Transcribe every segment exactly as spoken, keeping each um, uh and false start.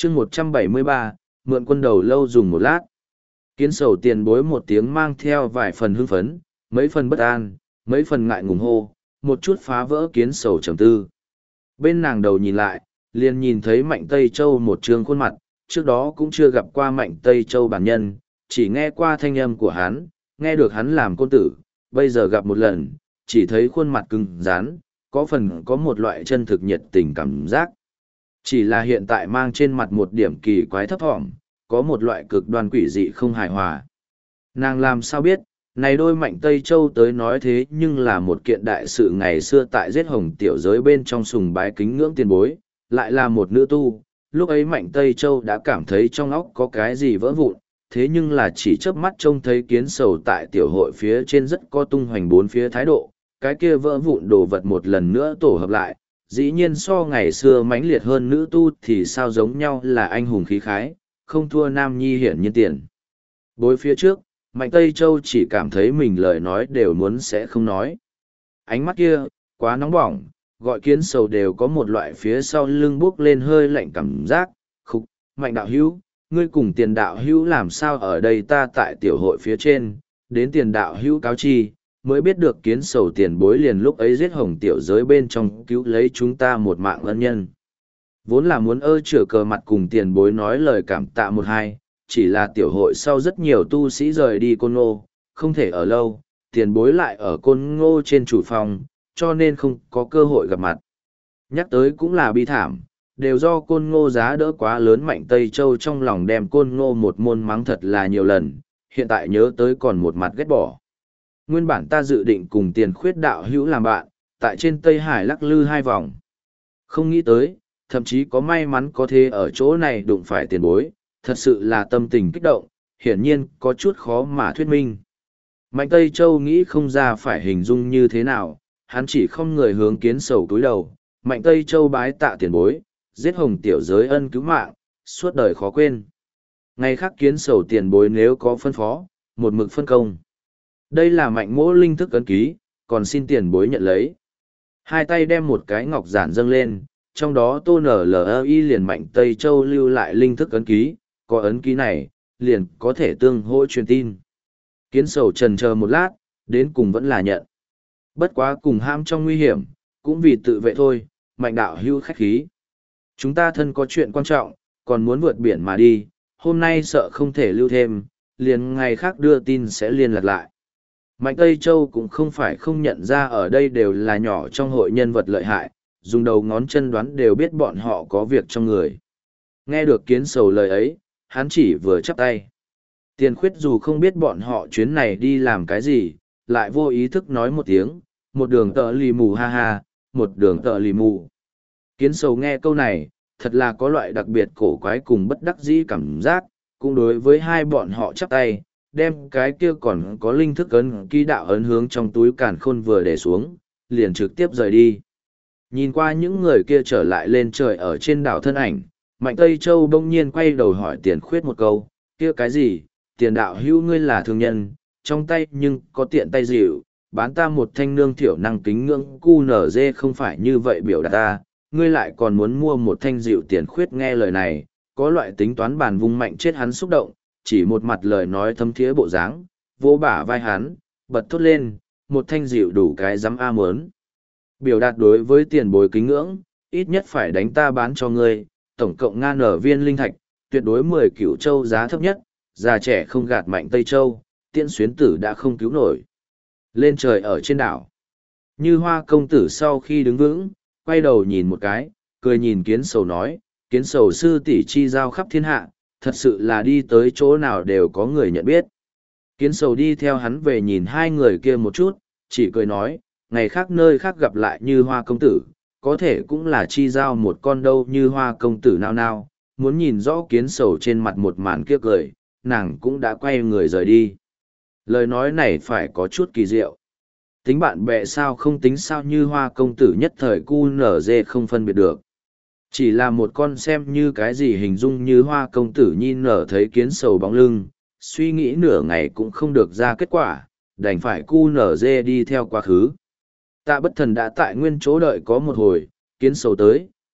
chương một trăm bảy mươi ba, mượn quân đầu lâu dùng một lát. Kiến sầu tiền bối một tiếng mang theo vài phần hưng phấn, mấy phần bất an, mấy phần ngại ngùng hô, một chút phá vỡ kiến sầu trầm tư. Bên nàng đầu nhìn lại, liền nhìn thấy Mạnh Tây Châu một trương khuôn mặt, trước đó cũng chưa gặp qua Mạnh Tây Châu bản nhân, chỉ nghe qua thanh âm của hắn, nghe được hắn làm côn tử, bây giờ gặp một lần, chỉ thấy khuôn mặt cứng rắn, có phần có một loại chân thực nhiệt tình cảm giác. Chỉ là hiện tại mang trên mặt một điểm kỳ quái thấp thỏm, có một loại cực đoan quỷ dị không hài hòa. Nàng làm sao biết, này đôi Mạnh Tây Châu tới nói thế nhưng là một kiện đại sự ngày xưa tại giết hồng tiểu giới bên trong sùng bái kính ngưỡng tiền bối, lại là một nữ tu. Lúc ấy Mạnh Tây Châu đã cảm thấy trong óc có cái gì vỡ vụn, thế nhưng là chỉ chớp mắt trông thấy kiến sầu tại tiểu hội phía trên rất có tung hoành bốn phía thái độ, cái kia vỡ vụn đồ vật một lần nữa tổ hợp lại, dĩ nhiên so ngày xưa mãnh liệt hơn nữ tu thì sao giống nhau là anh hùng khí khái, không thua Nam Nhi hiển nhiên tiền. Bối phía trước, Mạnh Tây Châu chỉ cảm thấy mình lời nói đều muốn sẽ không nói. Ánh mắt kia, quá nóng bỏng, gọi kiến sầu đều có một loại phía sau lưng bước lên hơi lạnh cảm giác. Khúc, Mạnh đạo hữu, ngươi cùng tiền đạo hữu làm sao ở đây ta tại tiểu hội phía trên, đến tiền đạo hữu cáo chi, mới biết được kiến sầu tiền bối liền lúc ấy giết hồng tiểu giới bên trong cứu lấy chúng ta một mạng ân nhân. Vốn là muốn ơ chửa cờ mặt cùng tiền bối nói lời cảm tạ một hai, chỉ là tiểu hội sau rất nhiều tu sĩ rời đi Côn Ngô, không thể ở lâu, tiền bối lại ở Côn Ngô trên chủ phòng, cho nên không có cơ hội gặp mặt. Nhắc tới cũng là bi thảm, đều do Côn Ngô giá đỡ quá lớn Mạnh Tây Châu trong lòng đem Côn Ngô một môn mắng thật là nhiều lần, hiện tại nhớ tới còn một mặt ghét bỏ. Nguyên bản ta dự định cùng tiền khuyết đạo hữu làm bạn, tại trên Tây Hải lắc lư hai vòng. Không nghĩ tới, thậm chí có may mắn có thể ở chỗ này đụng phải tiền bối, thật sự là tâm tình kích động, hiển nhiên có chút khó mà thuyết minh. Mạnh Tây Châu nghĩ không ra phải hình dung như thế nào, hắn chỉ không người hướng kiến sầu túi đầu. Mạnh Tây Châu bái tạ tiền bối, giết hồng tiểu giới ân cứu mạng, suốt đời khó quên. Ngày khác kiến sầu tiền bối nếu có phân phó, một mực phân công. Đây là Mạnh mỗ linh thức ấn ký, còn xin tiền bối nhận lấy. Hai tay đem một cái ngọc giản dâng lên, trong đó tô nở lờ y liền Mạnh Tây Châu lưu lại linh thức ấn ký, có ấn ký này, liền có thể tương hỗ truyền tin. Kiến sầu trần chờ một lát, đến cùng vẫn là nhận. Bất quá cùng ham trong nguy hiểm, cũng vì tự vệ thôi, Mạnh đạo hưu khách khí. Chúng ta thân có chuyện quan trọng, còn muốn vượt biển mà đi, hôm nay sợ không thể lưu thêm, liền ngày khác đưa tin sẽ liên lạc lại. Mạnh Tây Châu cũng không phải không nhận ra ở đây đều là nhỏ trong hội nhân vật lợi hại, dùng đầu ngón chân đoán đều biết bọn họ có việc trong người. Nghe được kiến sầu lời ấy, hắn chỉ vừa chắp tay. Tiền khuyết dù không biết bọn họ chuyến này đi làm cái gì, lại vô ý thức nói một tiếng, một đường tợ lì mù ha ha, một đường tợ lì mù. Kiến sầu nghe câu này, thật là có loại đặc biệt cổ quái cùng bất đắc dĩ cảm giác, cũng đối với hai bọn họ chắp tay, đem cái kia còn có linh thức ấn ký đạo ấn hướng trong túi càn khôn vừa để xuống, liền trực tiếp rời đi. Nhìn qua những người kia trở lại lên trời ở trên đảo thân ảnh, Mạnh Tây Châu bỗng nhiên quay đầu hỏi tiền khuyết một câu, kia cái gì, tiền đạo hữu ngươi là thương nhân, trong tay nhưng có tiện tay dịu, bán ta một thanh nương thiểu năng kính ngưỡng cu nở dê không phải như vậy biểu đạt ta, ngươi lại còn muốn mua một thanh dịu. Tiền khuyết nghe lời này, có loại tính toán bàn vung mạnh chết hắn xúc động, chỉ một mặt lời nói thấm thiế bộ dáng, vỗ bả vai hắn, bật thốt lên, một thanh dịu đủ cái dám a mớn. Biểu đạt đối với tiền bối kính ngưỡng, ít nhất phải đánh ta bán cho ngươi, tổng cộng ngan ở viên linh thạch, tuyệt đối mười cửu châu giá thấp nhất, già trẻ không gạt Mạnh Tây Châu, tiễn xuyến tử đã không cứu nổi. Lên trời ở trên đảo. Như Hoa công tử sau khi đứng vững, quay đầu nhìn một cái, cười nhìn kiến sầu nói, kiến sầu sư tỷ chi giao khắp thiên hạ, thật sự là đi tới chỗ nào đều có người nhận biết. Kiến sầu đi theo hắn về nhìn hai người kia một chút, chỉ cười nói, ngày khác nơi khác gặp lại Như Hoa công tử, có thể cũng là chi giao một con đâu Như Hoa công tử nào nào, muốn nhìn rõ kiến sầu trên mặt một màn kia cười, nàng cũng đã quay người rời đi. Lời nói này phải có chút kỳ diệu. Tính bạn bè sao không tính sao Như Hoa công tử nhất thời cu nở dê không phân biệt được. Chỉ là một con xem như cái gì hình dung Như Hoa công tử nhìn nở thấy kiến sầu bóng lưng, suy nghĩ nửa ngày cũng không được ra kết quả, đành phải cu nở dê đi theo quá khứ. Tạ Bất Thần đã tại nguyên chỗ đợi có một hồi, kiến sầu tới,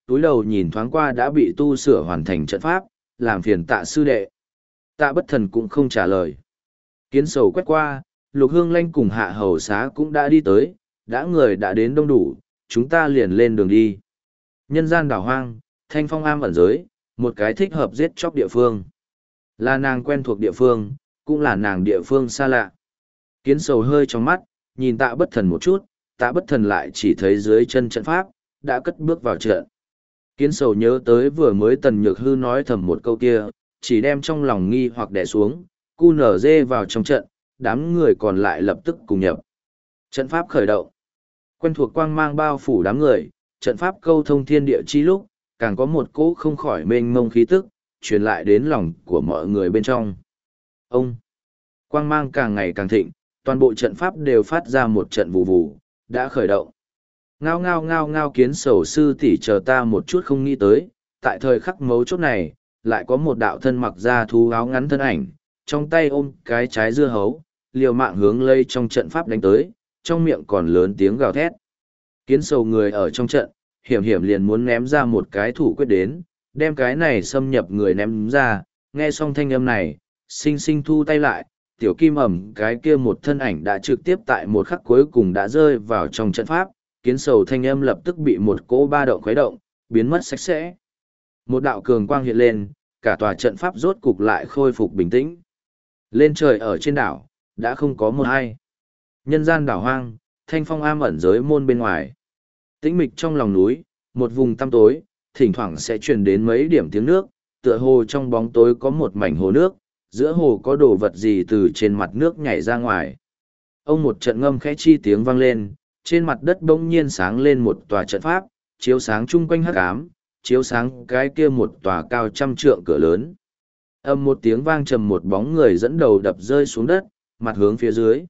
túi đầu nhìn thoáng qua đã bị tu sửa hoàn thành trận pháp, làm phiền tạ sư đệ. Tạ bất thần cũng không trả lời. Kiến sầu quét qua, Lục Hương Lanh cùng Hạ Hầu Xá cũng đã đi tới, đã người đã đến đông đủ, chúng ta liền lên đường đi. Nhân gian đảo hoang, thanh phong am ẩn giới, một cái thích hợp giết chóc địa phương. Là nàng quen thuộc địa phương, cũng là nàng địa phương xa lạ. Kiến sầu hơi trong mắt, nhìn tạ bất thần một chút, tạ bất thần lại chỉ thấy dưới chân trận pháp, đã cất bước vào trận. Kiến sầu nhớ tới vừa mới tần nhược hư nói thầm một câu kia, chỉ đem trong lòng nghi hoặc đè xuống, cu nở dê vào trong trận, đám người còn lại lập tức cùng nhập. Trận pháp khởi động. Quen thuộc quang mang bao phủ đám người, trận pháp câu thông thiên địa chi lúc, càng có một cỗ không khỏi mênh mông khí tức, truyền lại đến lòng của mọi người bên trong. Ông! Quang mang càng ngày càng thịnh, toàn bộ trận pháp đều phát ra một trận vù vù, đã khởi động. Ngao ngao ngao ngao kiến sầu sư tỷ chờ ta một chút không nghĩ tới, tại thời khắc mấu chốt này, lại có một đạo thân mặc da thú áo ngắn thân ảnh, trong tay ôm cái trái dưa hấu, liều mạng hướng lây trong trận pháp đánh tới, trong miệng còn lớn tiếng gào thét. Kiến sầu người ở trong trận, hiểm hiểm liền muốn ném ra một cái thủ quyết đến, đem cái này xâm nhập người ném ra, nghe xong thanh âm này, sinh sinh thu tay lại, tiểu kim ẩm cái kia một thân ảnh đã trực tiếp tại một khắc cuối cùng đã rơi vào trong trận pháp, kiến sầu thanh âm lập tức bị một cỗ ba động khuấy động, biến mất sạch sẽ. Một đạo cường quang hiện lên, cả tòa trận pháp rốt cục lại khôi phục bình tĩnh. Lên trời ở trên đảo, đã không có một ai. Nhân gian đảo hoang, thanh phong am ẩn giới môn bên ngoài. Tĩnh mịch trong lòng núi, một vùng tăm tối, thỉnh thoảng sẽ truyền đến mấy điểm tiếng nước, tựa hồ trong bóng tối có một mảnh hồ nước, giữa hồ có đồ vật gì từ trên mặt nước nhảy ra ngoài. Ông một trận ngâm khẽ chi tiếng vang lên, trên mặt đất bỗng nhiên sáng lên một tòa trận pháp, chiếu sáng chung quanh hắc ám, chiếu sáng cái kia một tòa cao trăm trượng cửa lớn. Âm một tiếng vang trầm, một bóng người dẫn đầu đập rơi xuống đất, mặt hướng phía dưới.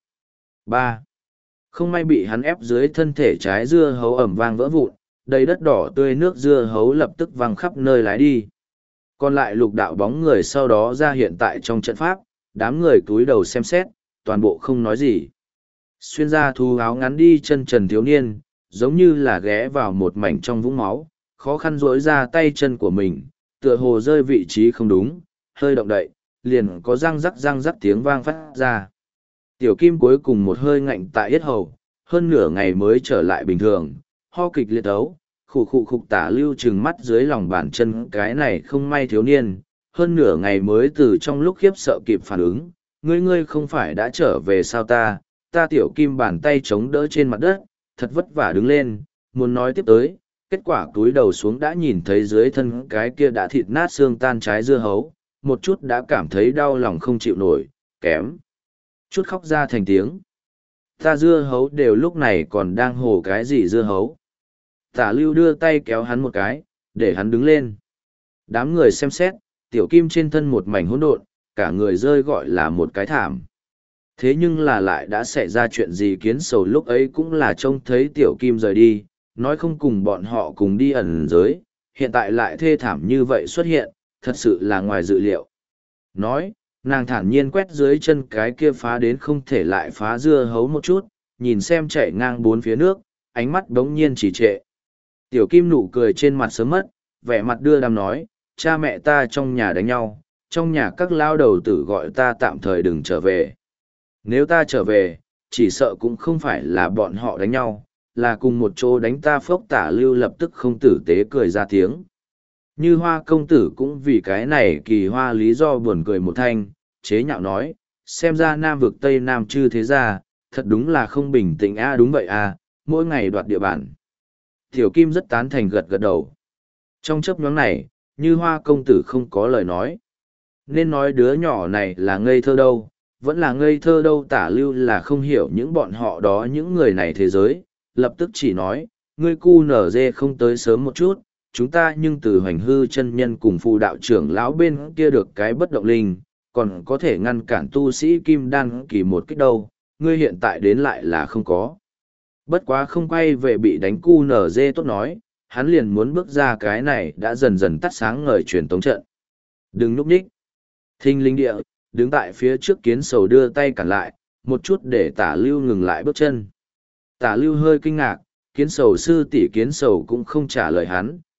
Ba. Không may bị hắn ép dưới thân thể trái dưa hấu ẩm vang vỡ vụn, đầy đất đỏ tươi nước dưa hấu lập tức văng khắp nơi lái đi. Còn lại lục đạo bóng người sau đó ra hiện tại trong trận pháp, đám người cúi đầu xem xét, toàn bộ không nói gì. Xuyên ra thú áo ngắn đi chân trần thiếu niên, giống như là ghé vào một mảnh trong vũng máu, khó khăn rỗi ra tay chân của mình, tựa hồ rơi vị trí không đúng, hơi động đậy, liền có răng rắc răng rắc tiếng vang phát ra. Tiểu kim cuối cùng một hơi ngạnh tại yết hầu, hơn nửa ngày mới trở lại bình thường, ho kịch liệt ấu, khủ khụ khục tả lưu trừng mắt dưới lòng bàn chân cái này không may thiếu niên, hơn nửa ngày mới từ trong lúc khiếp sợ kịp phản ứng, ngươi ngươi không phải đã trở về sao ta, ta tiểu kim bàn tay chống đỡ trên mặt đất, thật vất vả đứng lên, muốn nói tiếp tới, kết quả túi đầu xuống đã nhìn thấy dưới thân cái kia đã thịt nát xương tan trái dưa hấu, một chút đã cảm thấy đau lòng không chịu nổi, kém. Chút khóc ra thành tiếng. Ta dưa hấu đều lúc này còn đang hồ cái gì dưa hấu. Tả lưu đưa tay kéo hắn một cái, để hắn đứng lên. Đám người xem xét, tiểu kim trên thân một mảnh hỗn độn, cả người rơi gọi là một cái thảm. Thế nhưng là lại đã xảy ra chuyện gì kiến sầu lúc ấy cũng là trông thấy tiểu kim rời đi, nói không cùng bọn họ cùng đi ẩn giới, hiện tại lại thê thảm như vậy xuất hiện, thật sự là ngoài dự liệu. Nói, nàng thản nhiên quét dưới chân cái kia phá đến không thể lại phá dưa hấu một chút, nhìn xem chạy ngang bốn phía nước, ánh mắt đống nhiên chỉ trệ. Tiểu kim nụ cười trên mặt sớm mất, vẻ mặt đưa đàm nói, cha mẹ ta trong nhà đánh nhau, trong nhà các lao đầu tử gọi ta tạm thời đừng trở về. Nếu ta trở về, chỉ sợ cũng không phải là bọn họ đánh nhau, là cùng một chỗ đánh ta. Phốc Tả Lưu lập tức không tử tế cười ra tiếng. Như Hoa công tử cũng vì cái này kỳ hoa lý do buồn cười một thanh, chế nhạo nói, xem ra Nam vực Tây Nam chư thế gia, thật đúng là không bình tĩnh a. Đúng vậy a, mỗi ngày đoạt địa bàn. Tiểu Kim rất tán thành gật gật đầu. Trong chớp nhoáng này, Như Hoa công tử không có lời nói. Nên nói đứa nhỏ này là ngây thơ đâu, vẫn là ngây thơ đâu. Tả Lưu là không hiểu những bọn họ đó những người này thế giới, lập tức chỉ nói, ngươi cu nở dê không tới sớm một chút, chúng ta nhưng từ hoành hư chân nhân cùng phù đạo trưởng lão bên kia được cái bất động linh, còn có thể ngăn cản tu sĩ kim đan kỳ một kích đâu, ngươi hiện tại đến lại là không có. Bất quá không quay về bị đánh cu nở dê tốt nói, hắn liền muốn bước ra cái này đã dần dần tắt sáng ngời truyền tống trận. Đừng núp nhích. Thinh linh địa, đứng tại phía trước kiến sầu đưa tay cản lại, một chút để Tả Lưu ngừng lại bước chân. Tả Lưu hơi kinh ngạc, kiến sầu sư tỷ kiến sầu cũng không trả lời hắn,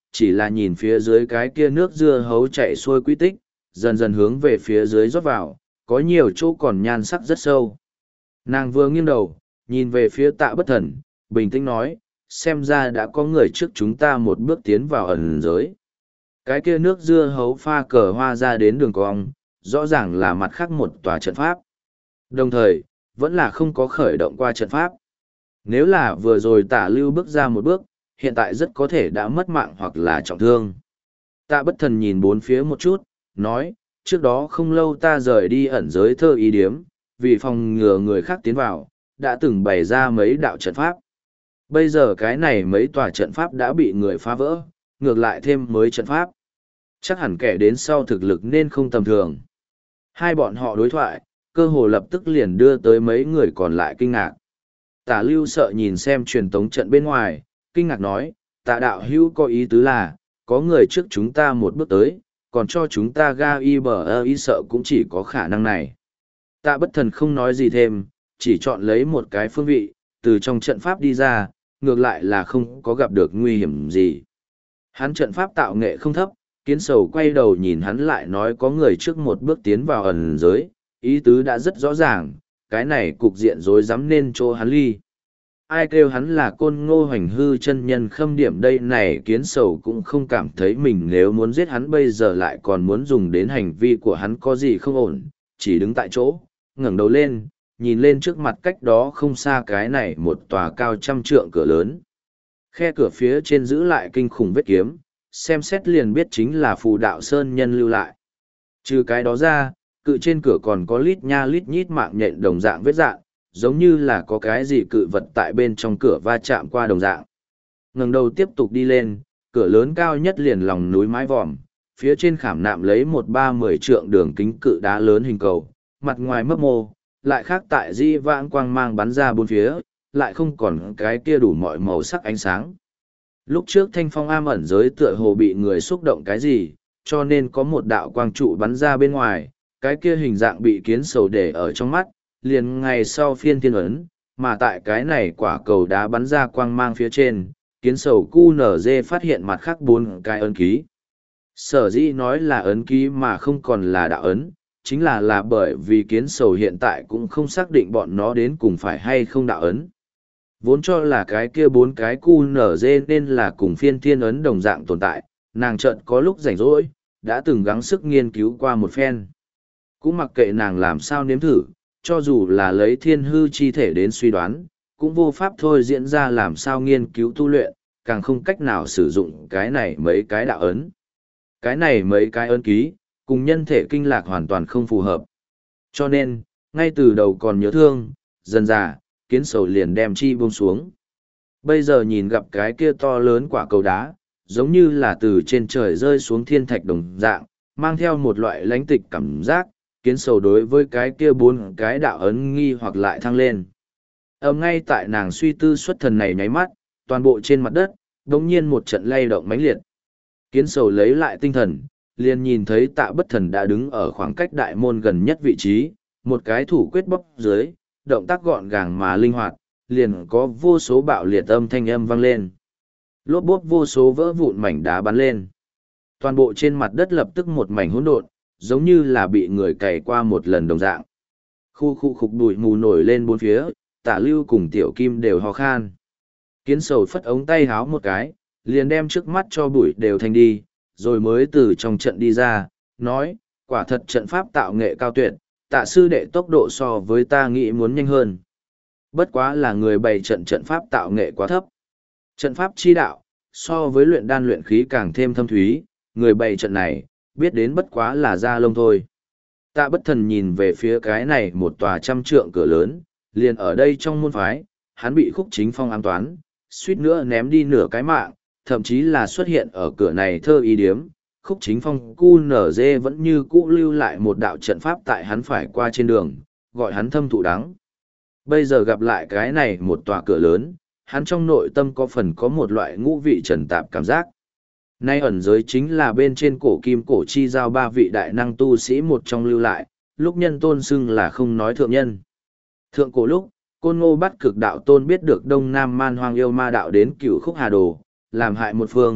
chỉ là nhìn phía dưới cái kia nước dưa hấu chạy xuôi quy tích, dần dần hướng về phía dưới rót vào, có nhiều chỗ còn nhan sắc rất sâu. Nàng vừa nghiêng đầu, nhìn về phía Tạ Bất Thần, bình tĩnh nói, xem ra đã có người trước chúng ta một bước tiến vào ẩn giới. Cái kia nước dưa hấu pha cờ hoa ra đến đường cong, rõ ràng là mặt khác một tòa trận pháp. Đồng thời, vẫn là không có khởi động qua trận pháp. Nếu là vừa rồi Tạ Lưu bước ra một bước, hiện tại rất có thể đã mất mạng hoặc là trọng thương. Tạ Bất Thần nhìn bốn phía một chút, nói, trước đó không lâu ta rời đi ẩn giới thơ ý điếm, vì phòng ngừa người khác tiến vào, đã từng bày ra mấy đạo trận pháp. Bây giờ cái này mấy tòa trận pháp đã bị người phá vỡ, ngược lại thêm mới trận pháp. Chắc hẳn kẻ đến sau thực lực nên không tầm thường. Hai bọn họ đối thoại, cơ hồ lập tức liền đưa tới mấy người còn lại kinh ngạc. Tả Lưu sợ nhìn xem truyền tống trận bên ngoài, kinh ngạc nói, Tạ đạo hữu có ý tứ là, có người trước chúng ta một bước tới, còn cho chúng ta ga y bờ ơ y sợ cũng chỉ có khả năng này. Tạ Bất Thần không nói gì thêm, chỉ chọn lấy một cái phương vị, từ trong trận pháp đi ra, ngược lại là không có gặp được nguy hiểm gì. Hắn trận pháp tạo nghệ không thấp, Kiến Sầu quay đầu nhìn hắn lại nói có người trước một bước tiến vào ẩn giới, ý tứ đã rất rõ ràng, cái này cục diện rối rắm nên cho hắn ly. Ai kêu hắn là Côn Ngô Hoành Hư chân nhân khâm điểm đây này, Kiến Sầu cũng không cảm thấy mình nếu muốn giết hắn bây giờ lại còn muốn dùng đến hành vi của hắn có gì không ổn, chỉ đứng tại chỗ, ngẩng đầu lên, nhìn lên trước mặt cách đó không xa cái này một tòa cao trăm trượng cửa lớn. Khe cửa phía trên giữ lại kinh khủng vết kiếm, xem xét liền biết chính là phù đạo sơn nhân lưu lại. Trừ cái đó ra, cự trên cửa còn có lít nha lít nhít mạng nhện đồng dạng vết dạng, giống như là có cái gì cự vật tại bên trong cửa va chạm qua đồng dạng. Ngẩng đầu tiếp tục đi lên, cửa lớn cao nhất liền lòng núi mái vòm, phía trên khảm nạm lấy một ba mười trượng đường kính cự đá lớn hình cầu, mặt ngoài mấp mô, lại khác tại di vãng quang mang bắn ra bốn phía, lại không còn cái kia đủ mọi màu sắc ánh sáng. Lúc trước thanh phong am ẩn giới tựa hồ bị người xúc động cái gì, cho nên có một đạo quang trụ bắn ra bên ngoài, cái kia hình dạng bị Kiến Sầu để ở trong mắt, liền ngày sau phiên thiên ấn, mà tại cái này quả cầu đá bắn ra quang mang phía trên, Kiến Sầu cu nở dê phát hiện mặt khác bốn cái ấn ký. Sở dĩ nói là ấn ký mà không còn là đạo ấn, chính là là bởi vì Kiến Sầu hiện tại cũng không xác định bọn nó đến cùng phải hay không đạo ấn. Vốn cho là cái kia bốn cái cu nở dê nên là cùng phiên thiên ấn đồng dạng tồn tại, nàng chợt có lúc rảnh rỗi, đã từng gắng sức nghiên cứu qua một phen. Cũng mặc kệ nàng làm sao nếm thử, cho dù là lấy thiên hư chi thể đến suy đoán, cũng vô pháp thôi diễn ra làm sao nghiên cứu tu luyện, càng không cách nào sử dụng cái này mấy cái đạo ấn. Cái này mấy cái ấn ký, cùng nhân thể kinh lạc hoàn toàn không phù hợp. Cho nên, ngay từ đầu còn nhớ thương, dần dà, Kiến Sầu liền đem chi buông xuống. Bây giờ nhìn gặp cái kia to lớn quả cầu đá, giống như là từ trên trời rơi xuống thiên thạch đồng dạng, mang theo một loại lãnh tịch cảm giác, Kiến Sầu đối với cái kia bốn cái đạo ấn nghi hoặc lại thăng lên. Ầm ngay tại nàng suy tư xuất thần này nháy mắt, toàn bộ trên mặt đất, đột nhiên một trận lay động mãnh liệt. Kiến Sầu lấy lại tinh thần, liền nhìn thấy Tạ Bất Thần đã đứng ở khoảng cách đại môn gần nhất vị trí, một cái thủ quyết bóc dưới, động tác gọn gàng mà linh hoạt, liền có vô số bạo liệt âm thanh âm vang lên. Lốp bốp vô số vỡ vụn mảnh đá bắn lên. Toàn bộ trên mặt đất lập tức một mảnh hỗn độn, giống như là bị người cày qua một lần đồng dạng. Khu khu khục bụi mù nổi lên bốn phía, Tả Lưu cùng Tiểu Kim đều ho khan. Kiến Sầu phất ống tay háo một cái, liền đem trước mắt cho bụi đều thành đi, rồi mới từ trong trận đi ra, nói, quả thật trận pháp tạo nghệ cao tuyệt, Tạ sư đệ tốc độ so với ta nghĩ muốn nhanh hơn. Bất quá là người bày trận trận pháp tạo nghệ quá thấp. Trận pháp chi đạo, so với luyện đan luyện khí càng thêm thâm thúy, người bày trận này, biết đến bất quá là da lông thôi. Tạ Bất Thần nhìn về phía cái này một tòa trăm trượng cửa lớn, liền ở đây trong môn phái, hắn bị Khúc Chính Phong ám toán, suýt nữa ném đi nửa cái mạng, thậm chí là xuất hiện ở cửa này thơ ý điếm. Khúc Chính Phong cu nở dê vẫn như cũ lưu lại một đạo trận pháp tại hắn phải qua trên đường, gọi hắn thâm thụ đắng. Bây giờ gặp lại cái này một tòa cửa lớn, hắn trong nội tâm có phần có một loại ngũ vị trần tạp cảm giác. Nay ẩn giới chính là bên trên cổ kim cổ chi giao ba vị đại năng tu sĩ một trong lưu lại, lúc nhân tôn xưng là không nói thượng nhân. Thượng cổ lúc, Côn Ngô Bắt Cực đạo tôn biết được Đông Nam Man Hoang yêu ma đạo đến Cửu Khúc Hà Đồ, làm hại một phương,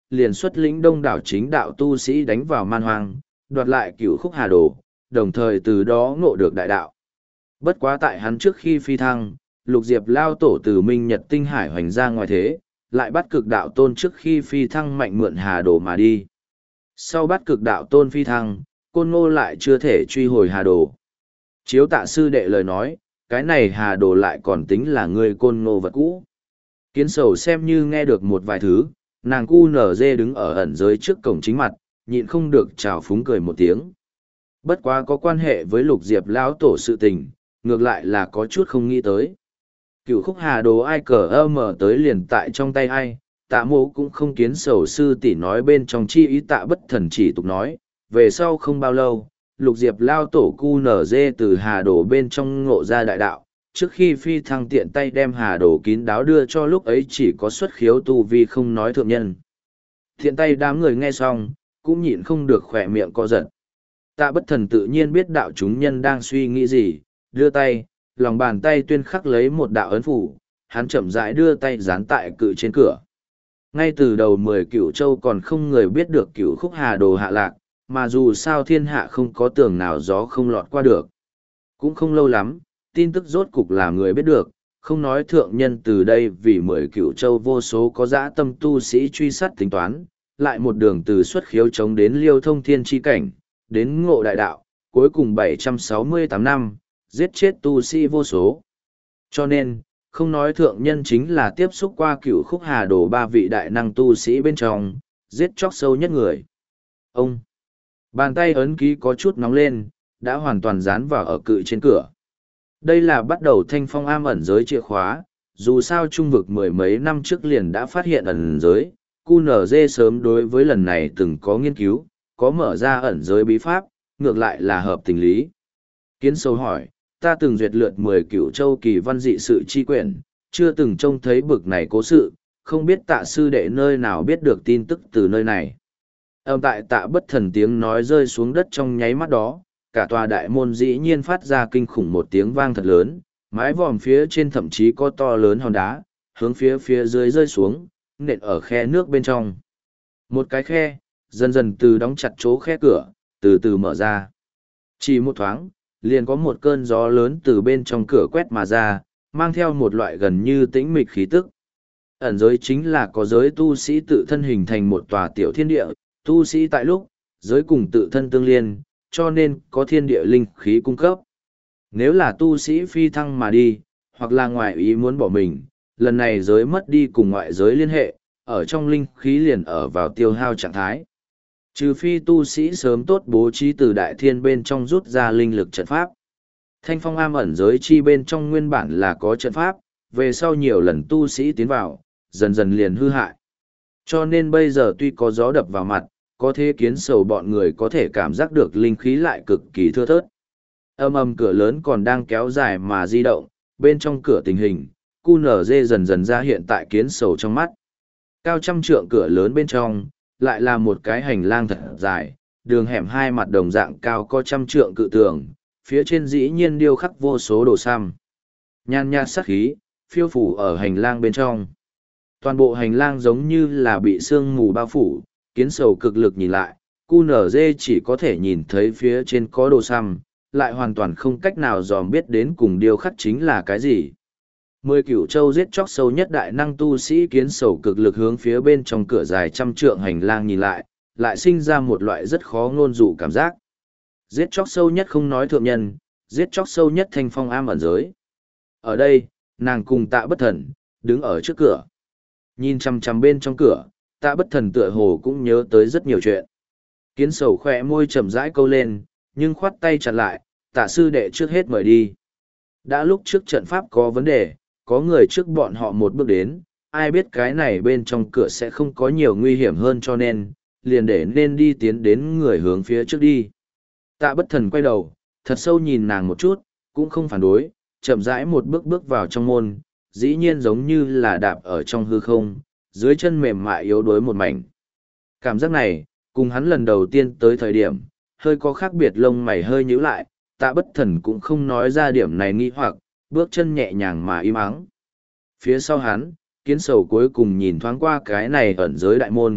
liền xuất lĩnh đông đảo chính đạo tu sĩ đánh vào man hoang, đoạt lại cửu khúc hà đồ, đồng thời từ đó ngộ được đại đạo. Bất quá tại hắn trước khi phi thăng, Lục Diệp lao tổ từ Minh Nhật Tinh Hải hoành ra ngoài thế, lại bắt cực đạo tôn trước khi phi thăng mạnh mượn hà đồ mà đi. Sau bắt cực đạo tôn phi thăng, Côn Ngô lại chưa thể truy hồi hà đồ. Chiếu tạ sư đệ lời nói, cái này hà đồ lại còn tính là người Côn Ngô vật cũ. Kiến sầu xem như nghe được một vài thứ, nàng cu nở dê đứng ở ẩn giới trước cổng chính mặt, nhịn không được chào phúng cười một tiếng. Bất quá có quan hệ với Lục Diệp lão tổ sự tình, ngược lại là có chút không nghĩ tới. Cựu khúc hà đồ ai cờ ơ mở tới liền tại trong tay ai, tạ mộ cũng không kiến sầu sư tỷ nói bên trong chi ý tạ bất thần chỉ tục nói, về sau không bao lâu, Lục Diệp lao tổ cu nở dê từ hà đồ bên trong ngộ ra đại đạo, trước khi phi thăng tiện tay đem hà đồ kín đáo đưa cho lúc ấy chỉ có xuất khiếu tu vi không nói thượng nhân. Thiện tay đám người nghe xong, cũng nhịn không được khỏe miệng co giật. Tạ bất thần tự nhiên biết đạo chúng nhân đang suy nghĩ gì, đưa tay, lòng bàn tay tuyên khắc lấy một đạo ấn phủ, hắn chậm rãi đưa tay dán tại cự trên cửa. Ngay từ đầu mười cửu châu còn không người biết được cửu khúc hà đồ hạ lạc, mà dù sao thiên hạ không có tường nào gió không lọt qua được. Cũng không lâu lắm, tin tức rốt cục làm người biết được, không nói thượng nhân từ đây vì mười cửu châu vô số có dã tâm tu sĩ truy sát tính toán, lại một đường từ xuất khiếu chống đến liêu thông thiên chi cảnh, đến ngộ đại đạo, cuối cùng bảy trăm sáu mươi tám năm, giết chết tu sĩ vô số. Cho nên, không nói thượng nhân chính là tiếp xúc qua cửu khúc hà đồ ba vị đại năng tu sĩ bên trong, giết chóc sâu nhất người. Ông, bàn tay ấn ký có chút nóng lên, đã hoàn toàn dán vào ở cự trên cửa. Đây là bắt đầu thanh phong am ẩn giới chìa khóa, dù sao trung vực mười mấy năm trước liền đã phát hiện ẩn giới, cu nở dê sớm đối với lần này từng có nghiên cứu, có mở ra ẩn giới bí pháp, ngược lại là hợp tình lý. Kiến sâu hỏi, ta từng duyệt lượt mười cửu châu kỳ văn dị sự chi quyển, chưa từng trông thấy bực này cố sự, không biết tạ sư đệ nơi nào biết được tin tức từ nơi này. Âm tại tạ bất thần tiếng nói rơi xuống đất trong nháy mắt đó, cả tòa đại môn dĩ nhiên phát ra kinh khủng một tiếng vang thật lớn, mái vòm phía trên thậm chí có to lớn hòn đá, hướng phía phía dưới rơi xuống, nện ở khe nước bên trong. Một cái khe, dần dần từ đóng chặt chỗ khe cửa, từ từ mở ra. Chỉ một thoáng, liền có một cơn gió lớn từ bên trong cửa quét mà ra, mang theo một loại gần như tĩnh mịch khí tức. Ẩn giới chính là có giới tu sĩ tự thân hình thành một tòa tiểu thiên địa, tu sĩ tại lúc, giới cùng tự thân tương liên, cho nên có thiên địa linh khí cung cấp. Nếu là tu sĩ phi thăng mà đi, hoặc là ngoại ý muốn bỏ mình, lần này giới mất đi cùng ngoại giới liên hệ, ở trong linh khí liền ở vào tiêu hao trạng thái. Trừ phi tu sĩ sớm tốt bố trí từ đại thiên bên trong rút ra linh lực trận pháp. Thanh phong am ẩn giới chi bên trong nguyên bản là có trận pháp, về sau nhiều lần tu sĩ tiến vào, dần dần liền hư hại. Cho nên bây giờ tuy có gió đập vào mặt, có thế kiến sầu bọn người có thể cảm giác được linh khí lại cực kỳ thưa thớt. Âm âm cửa lớn còn đang kéo dài mà di động, bên trong cửa tình hình, cu nở dê dần dần ra hiện tại kiến sầu trong mắt. Cao trăm trượng cửa lớn bên trong, lại là một cái hành lang thật dài, đường hẻm hai mặt đồng dạng cao có trăm trượng cự tường, phía trên dĩ nhiên điêu khắc vô số đồ xăm. Nhan nhạt sắc khí, phiêu phủ ở hành lang bên trong. Toàn bộ hành lang giống như là bị sương mù bao phủ, kiến sầu cực lực nhìn lại, cu nở dê chỉ có thể nhìn thấy phía trên có đồ xăm, lại hoàn toàn không cách nào dòm biết đến cùng điêu khắc chính là cái gì. Mười cửu châu giết chóc sâu nhất đại năng tu sĩ kiến sầu cực lực hướng phía bên trong cửa dài trăm trượng hành lang nhìn lại, lại sinh ra một loại rất khó ngôn dụ cảm giác. Giết chóc sâu nhất không nói thượng nhân, giết chóc sâu nhất thanh phong am ẩn giới. Ở đây, nàng cùng tạ bất thần, đứng ở trước cửa. Nhìn chằm chằm bên trong cửa, tạ bất thần tựa hồ cũng nhớ tới rất nhiều chuyện. Kiến sầu khỏe môi chậm rãi câu lên, nhưng khoát tay chặt lại, tạ sư đệ trước hết mời đi. Đã lúc trước trận pháp có vấn đề, có người trước bọn họ một bước đến, ai biết cái này bên trong cửa sẽ không có nhiều nguy hiểm hơn cho nên, liền để nên đi tiến đến người hướng phía trước đi. Tạ bất thần quay đầu, thật sâu nhìn nàng một chút, cũng không phản đối, chậm rãi một bước bước vào trong môn, dĩ nhiên giống như là đạp ở trong hư không, dưới chân mềm mại yếu đuối một mảnh. Cảm giác này, cùng hắn lần đầu tiên tới thời điểm, hơi có khác biệt lông mày hơi nhíu lại, tạ bất thần cũng không nói ra điểm này nghi hoặc, bước chân nhẹ nhàng mà im ắng. Phía sau hắn, kiến sầu cuối cùng nhìn thoáng qua cái này ẩn giới đại môn,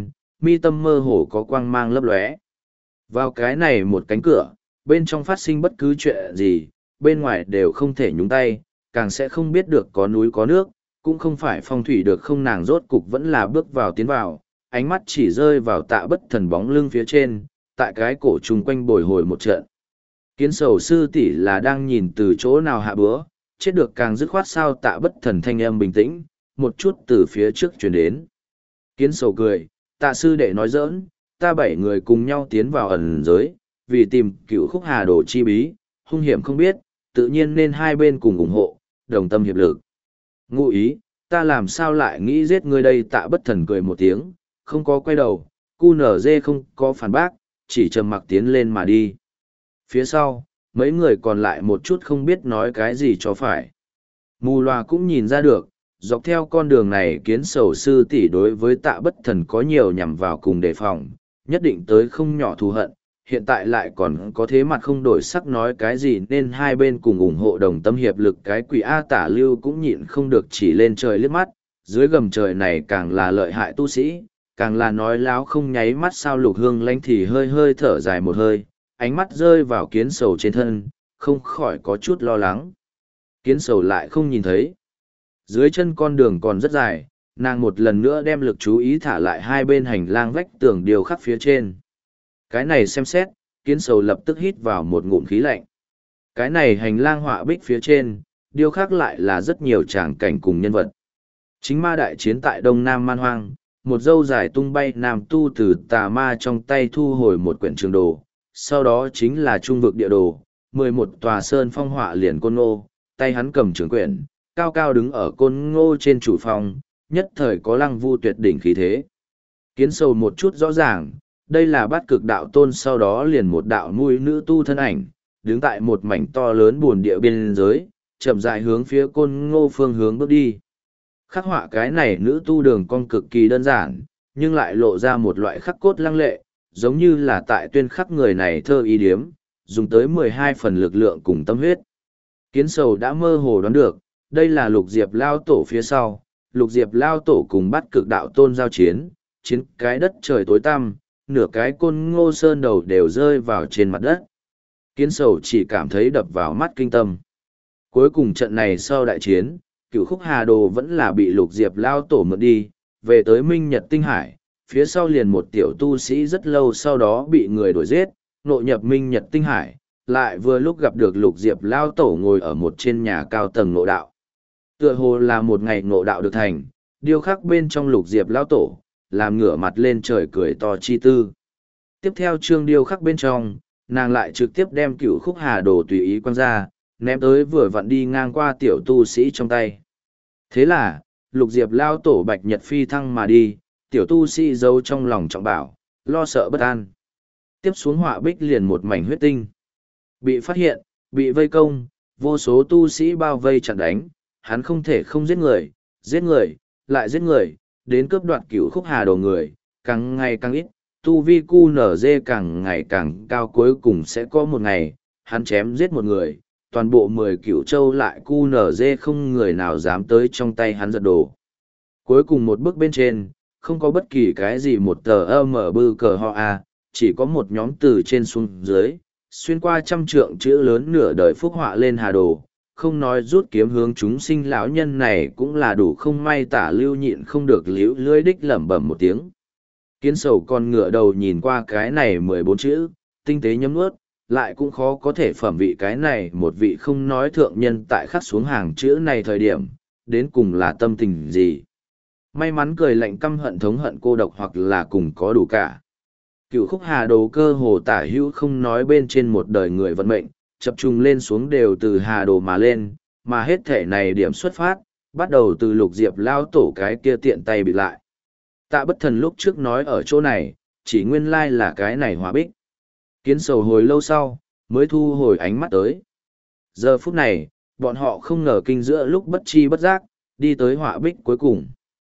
mi tâm mơ hồ có quang mang lấp lóe. Vào cái này một cánh cửa, bên trong phát sinh bất cứ chuyện gì, bên ngoài đều không thể nhúng tay, càng sẽ không biết được có núi có nước, cũng không phải phong thủy được không, nàng rốt cục vẫn là bước vào tiến vào, ánh mắt chỉ rơi vào Tạ Bất Thần bóng lưng phía trên, tại cái cổ chung quanh bồi hồi một trận. Kiến sầu sư tỷ là đang nhìn từ chỗ nào hạ bữa, chết được càng dứt khoát sao. Tạ Bất Thần thanh âm bình tĩnh, một chút từ phía trước chuyển đến. Kiến sầu cười, Tạ sư đệ nói giỡn, ta bảy người cùng nhau tiến vào ẩn giới, vì tìm cựu khúc hà đồ chi bí, hung hiểm không biết, tự nhiên nên hai bên cùng ủng hộ, đồng tâm hiệp lực. Ngụ ý, ta làm sao lại nghĩ giết ngươi đây? Tạ Bất Thần cười một tiếng, không có quay đầu, cu nở dê không có phản bác, chỉ trầm mặc tiến lên mà đi. Phía sau, mấy người còn lại một chút không biết nói cái gì cho phải. Mù loà cũng nhìn ra được, dọc theo con đường này kiến sầu sư tỷ đối với Tạ Bất Thần có nhiều nhằm vào cùng đề phòng, nhất định tới không nhỏ thù hận, hiện tại lại còn có thế mặt không đổi sắc nói cái gì nên hai bên cùng ủng hộ đồng tâm hiệp lực. Cái quỷ A Tả Lưu cũng nhịn không được chỉ lên trời liếc mắt, dưới gầm trời này càng là lợi hại tu sĩ, càng là nói láo không nháy mắt sao. Lục Hương Lanh thì hơi hơi thở dài một hơi, ánh mắt rơi vào kiến sầu trên thân, không khỏi có chút lo lắng. Kiến sầu lại không nhìn thấy. Dưới chân con đường còn rất dài, nàng một lần nữa đem lực chú ý thả lại hai bên hành lang vách tường điều khắc phía trên. Cái này xem xét, kiến sầu lập tức hít vào một ngụm khí lạnh. Cái này hành lang họa bích phía trên, điêu khắc lại là rất nhiều tràng cảnh cùng nhân vật. Chính ma đại chiến tại Đông Nam Man Hoang, một dâu dài tung bay nam tu từ tà ma trong tay thu hồi một quyển trường đồ, sau đó chính là trung vực địa đồ, mười một tòa sơn phong họa liền côn ngô, tay hắn cầm trường quyển, cao cao đứng ở côn ngô trên chủ phong, nhất thời có lăng vu tuyệt đỉnh khí thế. Kiến sầu một chút rõ ràng, đây là bát cực đạo tôn, sau đó liền một đạo nuôi nữ tu thân ảnh, đứng tại một mảnh to lớn buồn địa biên giới, chậm rãi hướng phía côn ngô phương hướng bước đi. Khắc họa cái này nữ tu đường cong cực kỳ đơn giản, nhưng lại lộ ra một loại khắc cốt lăng lệ, giống như là tại tuyên khắc người này thơ ý điếm, dùng tới mười hai phần lực lượng cùng tâm huyết. Kiến sầu đã mơ hồ đoán được, đây là Lục Diệp Lao Tổ phía sau, Lục Diệp Lao Tổ cùng bắt cực đạo tôn giao chiến, chiến cái đất trời tối tăm, nửa cái côn ngô sơn đầu đều rơi vào trên mặt đất. Kiến sầu chỉ cảm thấy đập vào mắt kinh tâm. Cuối cùng trận này sau đại chiến, cựu khúc hà đồ vẫn là bị Lục Diệp Lao Tổ mượn đi, về tới Minh Nhật Tinh Hải, phía sau liền một tiểu tu sĩ rất lâu sau đó bị người đuổi giết, nội nhập Minh Nhật Tinh Hải, lại vừa lúc gặp được Lục Diệp Lao Tổ ngồi ở một trên nhà cao tầng ngộ đạo. Tựa hồ là một ngày ngộ đạo được thành, điêu khắc bên trong Lục Diệp Lao Tổ, làm ngửa mặt lên trời cười to chi tư. Tiếp theo chương điêu khắc bên trong, nàng lại trực tiếp đem cựu khúc hà đồ tùy ý quăng ra, ném tới vừa vặn đi ngang qua tiểu tu sĩ trong tay. Thế là, Lục Diệp Lao Tổ bạch nhật phi thăng mà đi, tiểu tu sĩ giấu trong lòng trọng bảo, lo sợ bất an. Tiếp xuống họa bích liền một mảnh huyết tinh. Bị phát hiện, bị vây công, vô số tu sĩ bao vây chặn đánh, hắn không thể không giết người, giết người, lại giết người, đến cướp đoạt cửu khúc hà đồ người, càng ngày càng ít, tu vi cu nở dê càng ngày càng cao, cuối cùng sẽ có một ngày, hắn chém giết một người, toàn bộ mười cửu châu lại cu nở dê không người nào dám tới trong tay hắn giật đồ. Cuối cùng một bước bên trên, không có bất kỳ cái gì một tờ ơ mở bư cờ họ a, chỉ có một nhóm từ trên xuống dưới, xuyên qua trăm trượng chữ lớn nửa đời phúc họa lên hà đồ, không nói rút kiếm hướng chúng sinh lão nhân này cũng là đủ không may. Tả Lưu nhịn không được liễu lưỡi đích lẩm bẩm một tiếng. Kiến sầu con ngựa đầu nhìn qua cái này mười bốn chữ, tinh tế nhấm nuốt, lại cũng khó có thể phẩm vị cái này một vị không nói thượng nhân tại khắc xuống hàng chữ này thời điểm, đến cùng là tâm tình gì. May mắn cười lạnh căm hận thống hận cô độc hoặc là cùng có đủ cả. Cựu khúc hà đồ cơ hồ tả hữu không nói bên trên một đời người vận mệnh, chập trùng lên xuống đều từ hà đồ mà lên, mà hết thể này điểm xuất phát, bắt đầu từ Lục Diệp Lao Tổ cái kia tiện tay bị lại. Tạ Bất Thần lúc trước nói ở chỗ này, chỉ nguyên lai là cái này hòa bích. Kiến sầu hồi lâu sau, mới thu hồi ánh mắt tới. Giờ phút này, bọn họ không ngờ kinh giữa lúc bất chi bất giác, đi tới họa bích cuối cùng.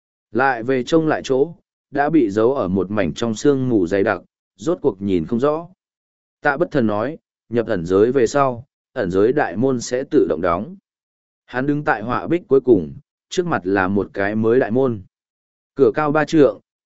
Lại về trông lại chỗ, đã bị giấu ở một mảnh trong sương mù dày đặc, rốt cuộc nhìn không rõ. Tạ Bất Thần nói, nhập ẩn giới về sau, ẩn giới đại môn sẽ tự động đóng. Hắn đứng tại họa bích cuối cùng, trước mặt là một cái mới đại môn. Cửa cao ba trượng,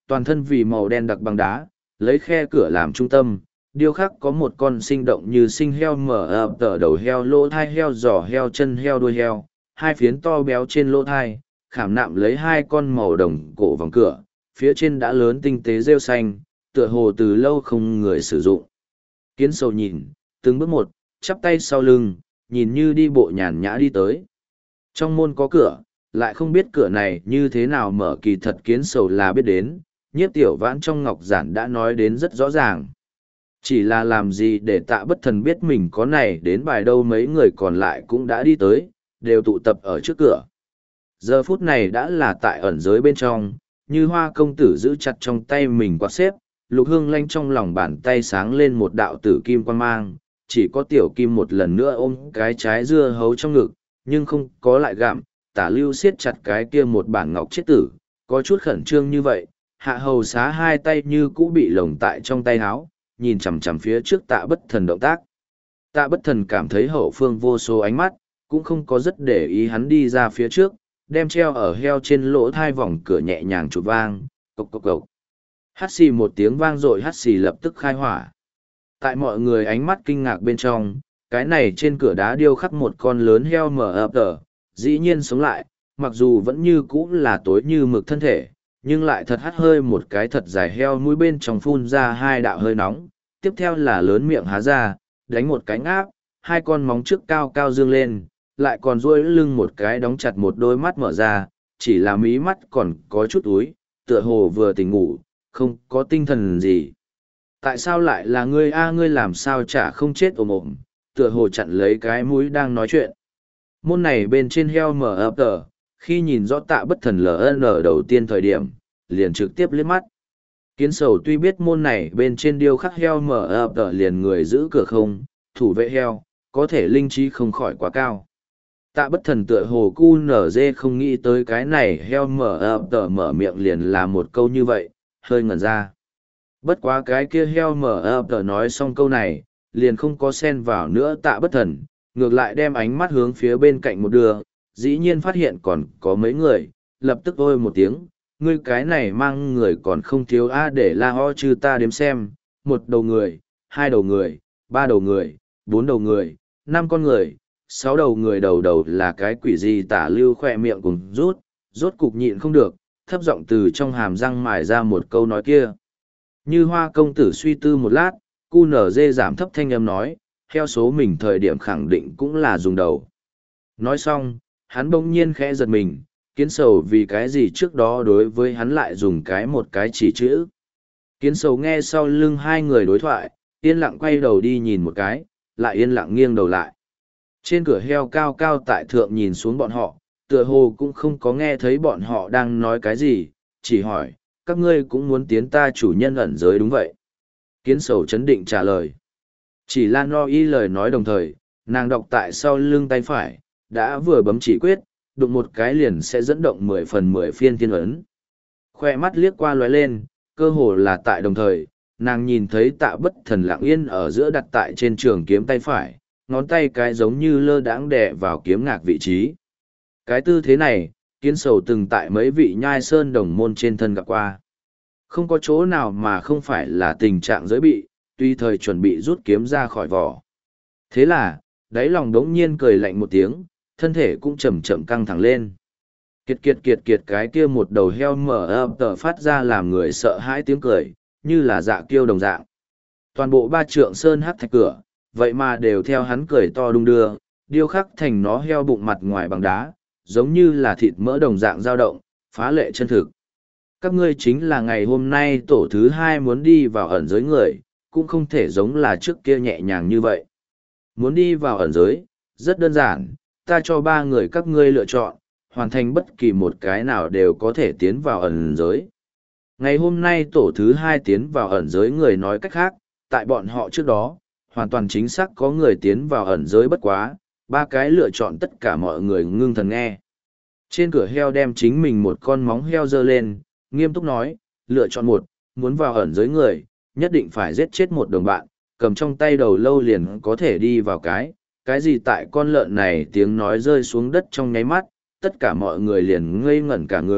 toàn thân vì màu đen đặc bằng đá, lấy khe cửa làm trung tâm, điêu khắc có một con sinh động như sinh heo mở ập tờ đầu heo, lỗ thai heo, giỏ heo, chân heo, đuôi heo, hai phiến to béo trên lỗ thai, khảm nạm lấy hai con màu đồng cổ vòng cửa, phía trên đã lớn tinh tế rêu xanh, tựa hồ từ lâu không người sử dụng. Kiến sầu nhìn, từng bước một, chắp tay sau lưng, nhìn như đi bộ nhàn nhã đi tới. Trong môn có cửa, lại không biết cửa này như thế nào mở, kỳ thật kiến sầu là biết đến, nhiếp tiểu vãn trong ngọc giản đã nói đến rất rõ ràng. Chỉ là làm gì để Tạ Bất Thần biết mình có này đến bài đâu, mấy người còn lại cũng đã đi tới, đều tụ tập ở trước cửa. Giờ phút này đã là tại ẩn giới bên trong, như Hoa công tử giữ chặt trong tay mình quạt xếp, Lục Hương Lanh trong lòng bàn tay sáng lên một đạo tử kim quang mang, chỉ có tiểu kim một lần nữa ôm cái trái dưa hấu trong ngực, nhưng không có lại gặm. Tả Lưu siết chặt cái kia một bản ngọc chết tử, có chút khẩn trương như vậy, Hạ Hầu Xá hai tay như cũ bị lồng tại trong tay áo, nhìn chằm chằm phía trước Tạ Bất Thần động tác. Tạ Bất Thần cảm thấy hậu phương vô số ánh mắt, cũng không có rất để ý, hắn đi ra phía trước, đem treo ở heo trên lỗ thai vòng cửa nhẹ nhàng chụp vang, cộc cộc cộc. Hắt xì một tiếng vang dội, hắt xì lập tức khai hỏa. Tại mọi người ánh mắt kinh ngạc bên trong, cái này trên cửa đá điêu khắc một con lớn heo mở ập tờ, dĩ nhiên sống lại, mặc dù vẫn như cũ là tối như mực thân thể, nhưng lại thật hắt hơi một cái thật dài heo mũi bên trong phun ra hai đạo hơi nóng, tiếp theo là lớn miệng há ra, đánh một cánh áp, hai con móng trước cao cao dương lên, lại còn duỗi lưng một cái đóng chặt một đôi mắt mở ra, chỉ là mí mắt còn có chút úi, tựa hồ vừa tỉnh ngủ, không có tinh thần gì. Tại sao lại là ngươi a, ngươi làm sao chả không chết ồm ồm, tựa hồ chặn lấy cái mũi đang nói chuyện. Môn này bên trên heo mở ập tờ, khi nhìn rõ Tạ Bất Thần lờ en đầu tiên thời điểm, liền trực tiếp liếc mắt. Kiến sầu tuy biết môn này bên trên điêu khắc heo mở ập tờ liền người giữ cửa không, thủ vệ heo, có thể linh trí không khỏi quá cao. Tạ Bất Thần tựa hồ cu nở dê không nghĩ tới cái này heo mở ập tờ mở miệng liền là một câu như vậy, hơi ngẩn ra. Bất quá cái kia heo mở ập tờ nói xong câu này, liền không có xen vào nữa Tạ Bất Thần, ngược lại đem ánh mắt hướng phía bên cạnh một đường, dĩ nhiên phát hiện còn có mấy người, lập tức ôi một tiếng, ngươi cái này mang người còn không thiếu a, để la ho chư ta đếm xem, một đầu người, hai đầu người, ba đầu người, bốn đầu người, năm con người, sáu đầu người, đầu đầu là cái quỷ gì. Tả Lưu khoe miệng cùng rút, rốt cục nhịn không được, thấp giọng từ trong hàm răng mài ra một câu nói kia. Như Hoa công tử suy tư một lát, cu nở dê giảm thấp thanh âm nói, theo số mình thời điểm khẳng định cũng là dùng đầu. Nói xong, hắn bỗng nhiên khẽ giật mình, kiến sầu vì cái gì trước đó đối với hắn lại dùng cái một cái chỉ chữ. Kiến sầu nghe sau lưng hai người đối thoại, yên lặng quay đầu đi nhìn một cái, lại yên lặng nghiêng đầu lại. Trên cửa heo cao cao tại thượng nhìn xuống bọn họ, tựa hồ cũng không có nghe thấy bọn họ đang nói cái gì, chỉ hỏi, các ngươi cũng muốn tiến ta chủ nhân ẩn giới đúng vậy. Kiến sầu chấn định trả lời. Chỉ Lan No Y lời nói đồng thời, nàng đọc tại sau lưng tay phải, đã vừa bấm chỉ quyết, đụng một cái liền sẽ dẫn động mười phần mười phiên thiên ấn. Khoe mắt liếc qua lóe lên, cơ hồ là tại đồng thời, nàng nhìn thấy Tạ Bất Thần lặng yên ở giữa đặt tại trên trường kiếm tay phải, ngón tay cái giống như lơ đãng đè vào kiếm ngạc vị trí. Cái tư thế này, kiến sầu từng tại mấy vị nhai sơn đồng môn trên thân gặp qua. Không có chỗ nào mà không phải là tình trạng giới bị, tùy thời chuẩn bị rút kiếm ra khỏi vỏ. Thế là, đáy lòng đống nhiên cười lạnh một tiếng, thân thể cũng chậm chậm căng thẳng lên. Kiệt kiệt kiệt kiệt, cái kia một đầu heo mở ập tờ phát ra làm người sợ hãi tiếng cười, như là dạ kiêu đồng dạng. Toàn bộ ba trượng sơn hát thạch cửa, vậy mà đều theo hắn cười to đung đưa, điêu khắc thành nó heo bụng mặt ngoài bằng đá, giống như là thịt mỡ đồng dạng dao động, phá lệ chân thực. Các ngươi chính là ngày hôm nay tổ thứ hai muốn đi vào ẩn giới người, cũng không thể giống là trước kia nhẹ nhàng như vậy. Muốn đi vào ẩn giới, rất đơn giản, ta cho ba người các ngươi lựa chọn, hoàn thành bất kỳ một cái nào đều có thể tiến vào ẩn giới. Ngày hôm nay tổ thứ hai tiến vào ẩn giới người, nói cách khác, tại bọn họ trước đó, hoàn toàn chính xác có người tiến vào ẩn giới, bất quá, ba cái lựa chọn tất cả mọi người ngưng thần nghe. Trên cửa heo đem chính mình một con móng heo giơ lên, nghiêm túc nói, lựa chọn một, muốn vào ẩn giới người, nhất định phải giết chết một đồng bạn, cầm trong tay đầu lâu liền có thể đi vào cái, cái gì tại con lợn này tiếng nói rơi xuống đất trong nháy mắt, tất cả mọi người liền ngây ngẩn cả người,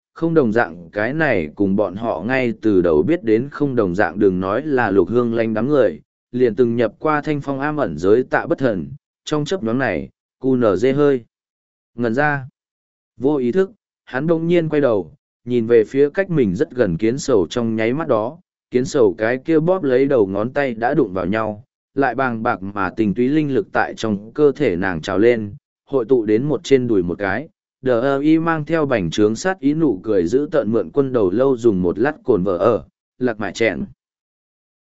không đồng dạng cái này cùng bọn họ ngay từ đầu biết đến không đồng dạng đừng nói là lục hương lanh đám người, liền từng nhập qua thanh phong am ẩn giới tạ bất thần, trong chấp nhóm này, cu nở dê hơi. Ngần ra, vô ý thức, hắn đông nhiên quay đầu, nhìn về phía cách mình rất gần kiến sầu trong nháy mắt đó, kiến sầu cái kia bóp lấy đầu ngón tay đã đụng vào nhau, lại bàng bạc mà tình túy linh lực tại trong cơ thể nàng trào lên, hội tụ đến một trên đùi một cái. Đờ ơ y mang theo bành trướng sát ý nụ cười giữ tợn mượn quân đầu lâu dùng một lát cồn vợ ở, lạc mại chẹn.